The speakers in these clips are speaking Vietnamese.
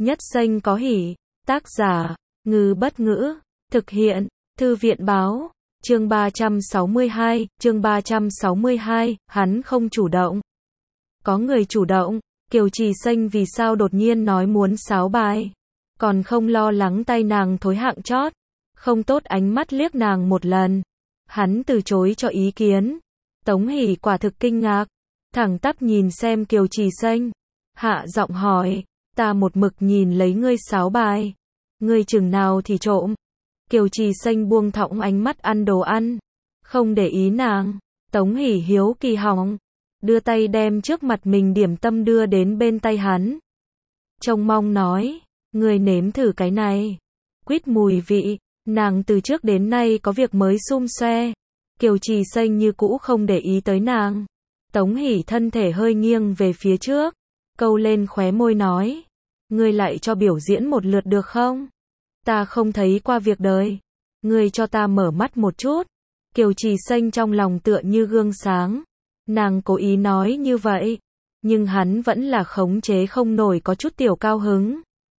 Nhất danh có hỷ. Tác giả, Ngư Bất Ngữ. Thực hiện, Thư viện báo. Chương 362, hắn không chủ động. Có người chủ động, Kiều Trì Xanh vì sao đột nhiên nói muốn sáo bài. Còn không lo lắng tay nàng thối hạng chót. Không tốt ánh mắt liếc nàng một lần. Hắn từ chối cho ý kiến. Tống Hỷ quả thực kinh ngạc. Thẳng tắp nhìn xem Kiều Trì Xanh. Hạ giọng hỏi, ta một mực nhìn lấy ngươi sáo bài. Ngươi chừng nào thì trộm. Kiều Trì Xanh buông thõng ánh mắt ăn đồ ăn. Không để ý nàng. Tống Hỷ hiếu kỳ hỏng. Đưa tay đem trước mặt mình điểm tâm đưa đến bên tay hắn. Trông mong nói, ngươi nếm thử cái này. Quýt mùi vị, nàng từ trước đến nay có việc mới xum xoe. Kiều Trì Xanh như cũ không để ý tới nàng. Tống Hỷ thân thể hơi nghiêng về phía trước. Câu lên khóe môi nói, ngươi lại cho biểu diễn một lượt được không? Ta không thấy qua việc đời. Ngươi cho ta mở mắt một chút. Kiều Trì Xanh trong lòng tựa như gương sáng. Nàng cố ý nói như vậy. Nhưng hắn vẫn là khống chế không nổi có chút tiểu cao hứng.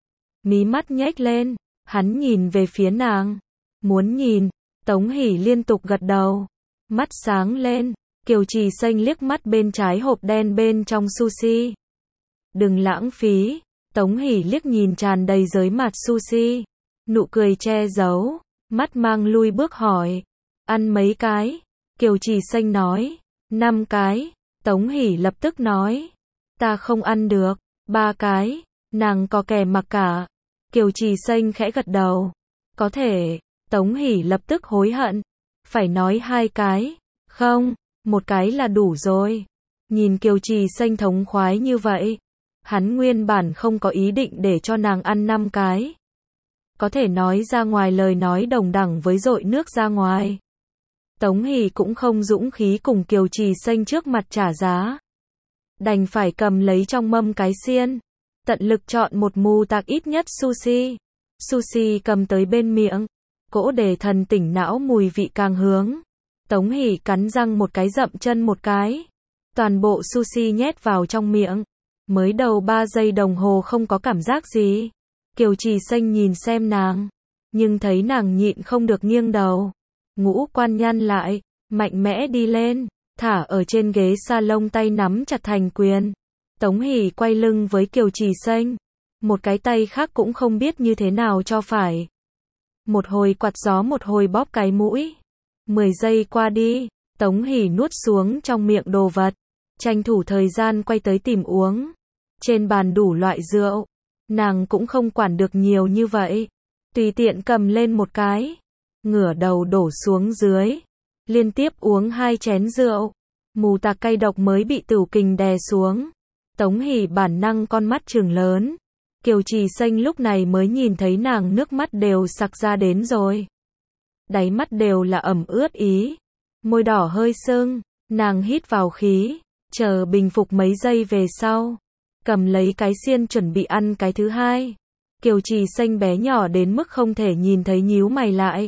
Mí mắt nhếch lên. Hắn nhìn về phía nàng. Muốn nhìn. Tống Hỷ liên tục gật đầu. Mắt sáng lên. Kiều Trì Xanh liếc mắt bên trái hộp đen bên trong sushi. Đừng lãng phí. Tống Hỷ liếc nhìn tràn đầy giới mặt sushi. Nụ cười che giấu. Mắt mang lui bước hỏi. Ăn mấy cái? Kiều Trì Xanh nói. 5 cái. Tống Hỷ lập tức nói. Ta không ăn được. 3 cái. Nàng có kẻ mặc cả. Kiều Trì Xanh khẽ gật đầu. Có thể. Tống Hỷ lập tức hối hận. Phải nói 2 cái. Không. 1 cái là đủ rồi. Nhìn Kiều Trì Xanh thống khoái như vậy. Hắn nguyên bản không có ý định để cho nàng ăn 5 cái. Có thể nói ra ngoài lời nói đồng đẳng với dội nước ra ngoài. Tống Hỷ cũng không dũng khí cùng Kiều Trì Xanh trước mặt trả giá. Đành phải cầm lấy trong mâm cái xiên. Tận lực chọn một mù tạc ít nhất sushi. Sushi cầm tới bên miệng. Cỗ để thần tỉnh não mùi vị càng hướng. Tống Hỷ cắn răng một cái dậm chân một cái. Toàn bộ sushi nhét vào trong miệng. Mới đầu 3 giây đồng hồ không có cảm giác gì. Kiều Trì Xanh nhìn xem nàng. Nhưng thấy nàng nhịn không được nghiêng đầu. Ngũ quan nhăn lại. Mạnh mẽ đi lên. Thả ở trên ghế salon tay nắm chặt thành quyền. Tống Hỷ quay lưng với Kiều Trì Xanh. Một cái tay khác cũng không biết như thế nào cho phải. Một hồi quạt gió một hồi bóp cái mũi. 10 giây qua đi. Tống Hỷ nuốt xuống trong miệng đồ vật. Tranh thủ thời gian quay tới tìm uống. Trên bàn đủ loại rượu. Nàng cũng không quản được nhiều như vậy. Tùy tiện cầm lên một cái. Ngửa đầu đổ xuống dưới. Liên tiếp uống 2 chén rượu. Mù tạc cay độc mới bị tửu kình đè xuống. Tống Hỷ bản năng con mắt trừng lớn. Kiều Trì Xanh lúc này mới nhìn thấy nàng nước mắt đều sặc ra đến rồi. Đáy mắt đều là ẩm ướt ý. Môi đỏ hơi sưng. Nàng hít vào khí. Chờ bình phục mấy giây về sau. Cầm lấy cái xiên chuẩn bị ăn cái thứ hai. Kiều Trì Xanh bé nhỏ đến mức không thể nhìn thấy nhíu mày lại.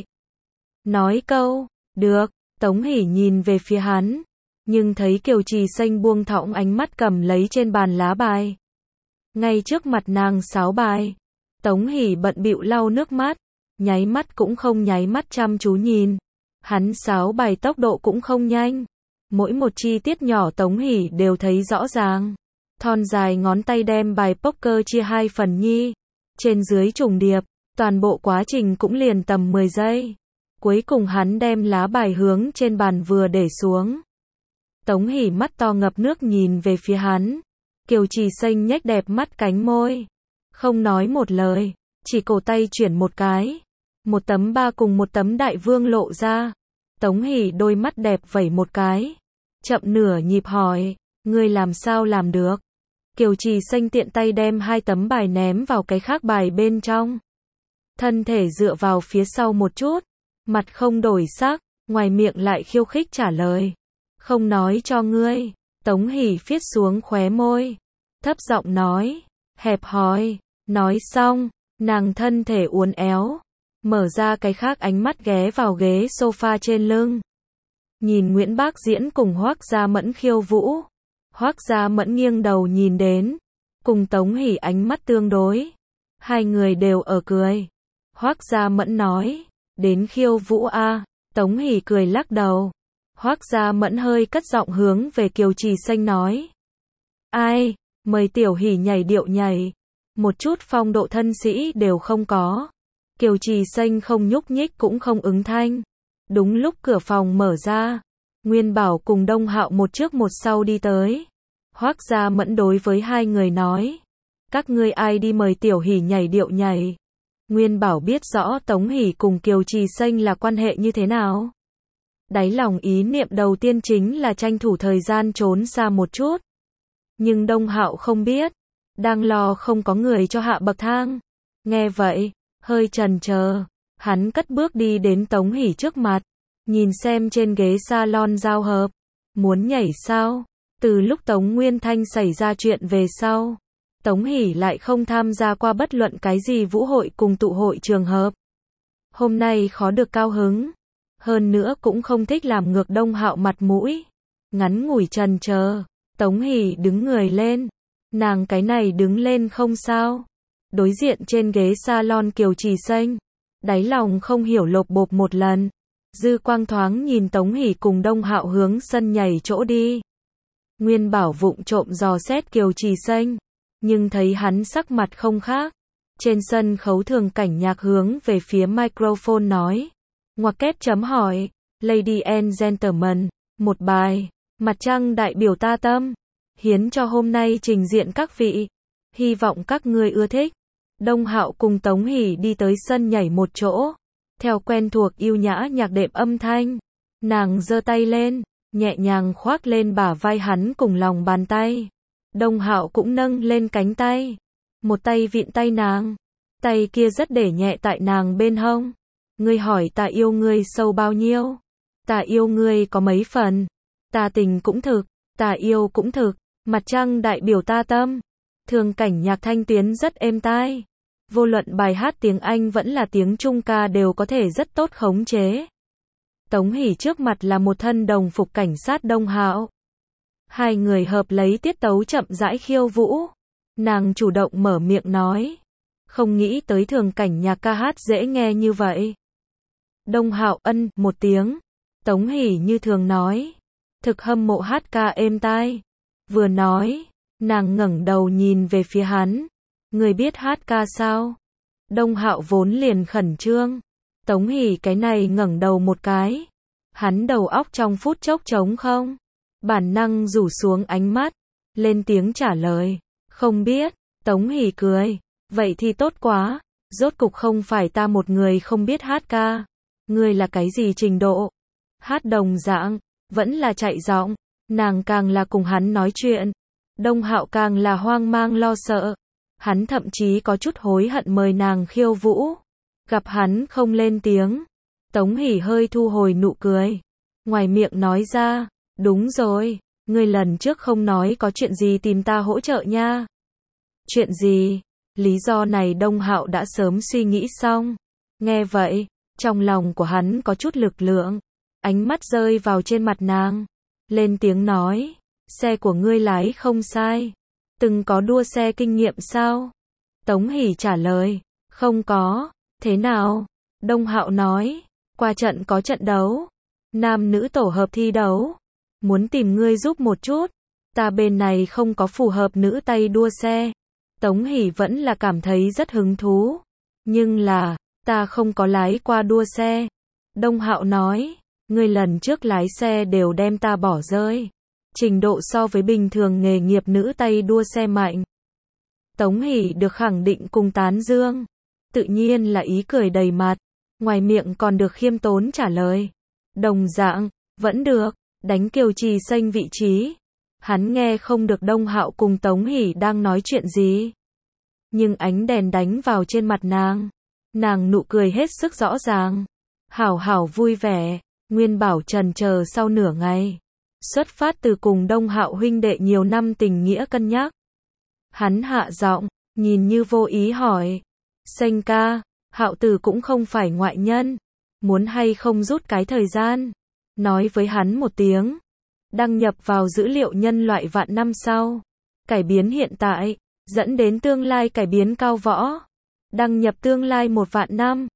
Nói câu, được. Tống Hỷ nhìn về phía hắn. Nhưng thấy Kiều Trì Xanh buông thõng ánh mắt cầm lấy trên bàn lá bài. Ngay trước mặt nàng sáo bài. Tống Hỷ bận bịu lau nước mắt. Nháy mắt cũng không nháy mắt chăm chú nhìn. Hắn sáo bài tốc độ cũng không nhanh. Mỗi một chi tiết nhỏ Tống Hỷ đều thấy rõ ràng. Thon dài ngón tay đem bài poker chia 2 phần nhi. Trên dưới trùng điệp. Toàn bộ quá trình cũng liền tầm 10 giây. Cuối cùng hắn đem lá bài hướng trên bàn vừa để xuống. Tống Hỷ mắt to ngập nước nhìn về phía hắn. Kiều Trì Xanh nhếch đẹp mắt cánh môi. Không nói một lời. Chỉ cổ tay chuyển một cái. Một tấm 3 cùng một tấm đại vương lộ ra. Tống Hỷ đôi mắt đẹp vẩy một cái. Chậm nửa nhịp hỏi. Ngươi làm sao làm được? Kiều Trì Xanh tiện tay đem 2 tấm bài ném vào cái khác bài bên trong. Thân thể dựa vào phía sau một chút. Mặt không đổi sắc. Ngoài miệng lại khiêu khích trả lời. Không nói cho ngươi. Tống Hỷ phiết xuống khóe môi. Thấp giọng nói. Hẹp hòi. Nói xong. Nàng thân thể uốn éo. Mở ra cái khác ánh mắt ghé vào ghế sofa trên lưng. Nhìn Nguyễn Bác Diễn cùng Hoắc Gia Mẫn khiêu vũ. Hoắc Gia Mẫn nghiêng đầu nhìn đến. Cùng Tống Hỷ ánh mắt tương đối. Hai người đều ở cười. Hoắc Gia Mẫn nói, đến khiêu vũ a. Tống Hỷ cười lắc đầu. Hoắc Gia Mẫn hơi cất giọng hướng về Kiều Trì Xanh nói. Ai, mời Tiểu Hỷ nhảy điệu nhảy. Một chút phong độ thân sĩ đều không có. Kiều Trì Xanh không nhúc nhích cũng không ứng thanh. Đúng lúc cửa phòng mở ra, Nguyên Bảo cùng Đông Hạo một trước một sau đi tới. Hoắc Gia Mẫn đối với hai người nói, các ngươi ai đi mời Tiểu Hỷ nhảy điệu nhảy. Nguyên Bảo biết rõ Tống Hỷ cùng Kiều Trì Xanh là quan hệ như thế nào. Đáy lòng ý niệm đầu tiên chính là tranh thủ thời gian trốn xa một chút. Nhưng Đông Hạo không biết, đang lo không có người cho hạ bậc thang. Nghe vậy, hơi chần chờ, hắn cất bước đi đến Tống Hỷ trước mặt, nhìn xem trên ghế salon giao hợp. Muốn nhảy sao? Từ lúc Tống Nguyên Thanh xảy ra chuyện về sau, Tống Hỷ lại không tham gia qua bất luận cái gì vũ hội cùng tụ hội trường hợp. Hôm nay khó được cao hứng, hơn nữa cũng không thích làm ngược Đông Hạo mặt mũi. Ngắn ngủi chần chờ, Tống Hỷ đứng người lên. Nàng cái này đứng lên không sao. Đối diện trên ghế salon Kiều Trì Xanh, đáy lòng không hiểu lột bột một lần. Dư quang thoáng nhìn Tống Hỷ cùng Đông Hạo hướng sân nhảy chỗ đi. Nguyên Bảo vụng trộm dò xét Kiều Trì Xanh, nhưng thấy hắn sắc mặt không khác. Trên sân khấu Thường Cảnh Nhạc hướng về phía microphone nói. Ngoặc kép chấm hỏi, Lady and Gentlemen, một bài, Mặt Trăng đại biểu ta tâm, hiến cho hôm nay trình diện các vị. Hy vọng các ngươi ưa thích. Đông Hạo cùng Tống Hỷ đi tới sân nhảy một chỗ. Theo quen thuộc yêu nhã nhạc đệm âm thanh, nàng giơ tay lên, nhẹ nhàng khoác lên bả vai hắn cùng lòng bàn tay. Đông Hạo cũng nâng lên cánh tay, một tay vịn tay nàng, tay kia rất để nhẹ tại nàng bên hông. Ngươi hỏi ta yêu ngươi sâu bao nhiêu? Ta yêu ngươi có mấy phần? Ta tình cũng thực, ta yêu cũng thực, mặt trăng đại biểu ta tâm. Thường Cảnh Nhạc thanh tuyến rất êm tai. Vô luận bài hát tiếng Anh vẫn là tiếng Trung ca đều có thể rất tốt khống chế. Tống Hỷ trước mặt là một thân đồng phục cảnh sát Đông Hạo. Hai người hợp lấy tiết tấu chậm rãi khiêu vũ. Nàng chủ động mở miệng nói. Không nghĩ tới Thường Cảnh Nhạc ca hát dễ nghe như vậy. Đông Hạo ân một tiếng. Tống Hỷ như thường nói. Thực hâm mộ hát ca êm tai. Vừa nói, nàng ngẩng đầu nhìn về phía hắn. Người biết hát ca sao? Đông Hạo vốn liền khẩn trương. Tống Hỷ cái này ngẩng đầu một cái. Hắn đầu óc trong phút chốc trống không. Bản năng rủ xuống ánh mắt. Lên tiếng trả lời. Không biết. Tống Hỷ cười. Vậy thì tốt quá. Rốt cục không phải ta một người không biết hát ca. Ngươi là cái gì trình độ? Hát đồng dạng. Vẫn là chạy giọng. Nàng càng là cùng hắn nói chuyện. Đông Hạo càng là hoang mang lo sợ. Hắn thậm chí có chút hối hận mời nàng khiêu vũ. Gặp hắn không lên tiếng. Tống Hỷ hơi thu hồi nụ cười. Ngoài miệng nói ra. Đúng rồi. Ngươi lần trước không nói có chuyện gì tìm ta hỗ trợ nha. Chuyện gì? Lý do này Đông Hạo đã sớm suy nghĩ xong. Nghe vậy, trong lòng của hắn có chút lực lượng. Ánh mắt rơi vào trên mặt nàng. Lên tiếng nói. Xe của ngươi lái không sai. Từng có đua xe kinh nghiệm sao? Tống Hỷ trả lời. Không có. Thế nào? Đông Hạo nói. Qua trận có trận đấu. Nam nữ tổ hợp thi đấu. Muốn tìm ngươi giúp một chút. Ta bên này không có phù hợp nữ tay đua xe. Tống Hỷ vẫn là cảm thấy rất hứng thú. Nhưng là, ta không có lái qua đua xe. Đông Hạo nói. Ngươi lần trước lái xe đều đem ta bỏ rơi. Trình độ so với bình thường nghề nghiệp nữ tay đua xe mạnh. Tống Hỷ được khẳng định cùng tán dương. Tự nhiên là ý cười đầy mặt. Ngoài miệng còn được khiêm tốn trả lời. Đồng dạng, vẫn được, đánh Kiều Trì Xanh vị trí. Hắn nghe không được Đông Hạo cùng Tống Hỷ đang nói chuyện gì. Nhưng ánh đèn đánh vào trên mặt nàng. Nàng nụ cười hết sức rõ ràng. Hảo hảo vui vẻ. Nguyên Bảo chần chờ sau nửa ngày. Xuất phát từ cùng Đông Hạo huynh đệ nhiều năm tình nghĩa cân nhắc. Hắn hạ giọng, nhìn như vô ý hỏi. Xanh ca, Hạo tử cũng không phải ngoại nhân. Muốn hay không rút cái thời gian. Nói với hắn một tiếng. Đăng nhập vào dữ liệu nhân loại vạn năm sau. Cải biến hiện tại, dẫn đến tương lai cải biến cao võ. Đăng nhập tương lai 1 vạn năm.